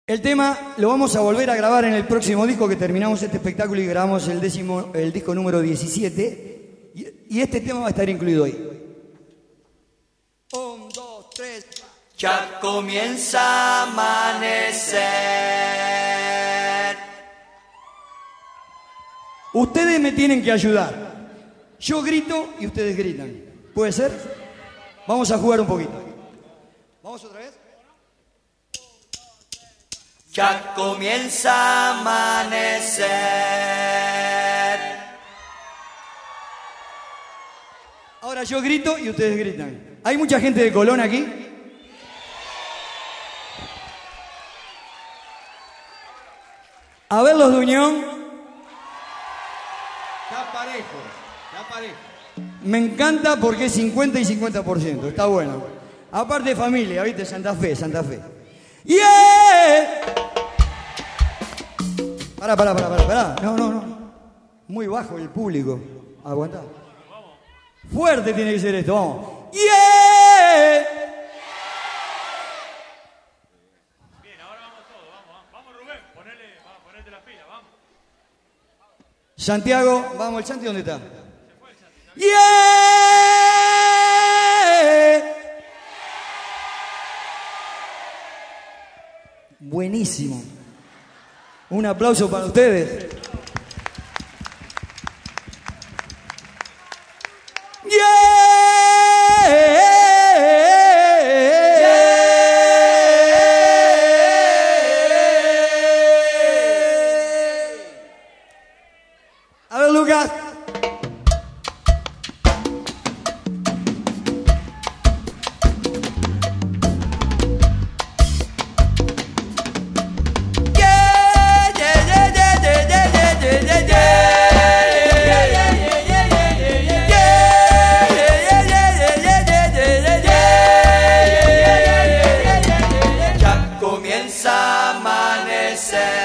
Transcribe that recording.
El tema lo vamos a volver a grabar en el próximo disco, que terminamos este espectáculo y grabamos el disco número 17. Y este tema va a estar incluido ahí. 1, 2, 3. Ya comienza a amanecer. Ustedes me tienen que ayudar. Yo grito y ustedes gritan. ¿Puede ser? Vamos a jugar un poquito. ¿Vamos otra vez? Ya comienza a amanecer. Ahora yo grito y ustedes gritan. ¿Hay mucha gente de Colón aquí? A ver los de Unión. Está parejo, está parejo. Me encanta porque es 50 y 50%. Está bueno. Aparte familia, ¿viste? Santa Fe, Santa Fe. ¡Yeah! Pará. No. Muy bajo el público. Aguantá. Fuerte tiene que ser esto. Vamos. ¡Yeah! Bien, ahora vamos todos. Vamos Rubén. Ponete las pilas, vamos. Santiago, vamos, ¿el Santi dónde está? ¡Yeah! Buenísimo. Un aplauso para ustedes. A ver, Lucas. Ya comienza a amanecer.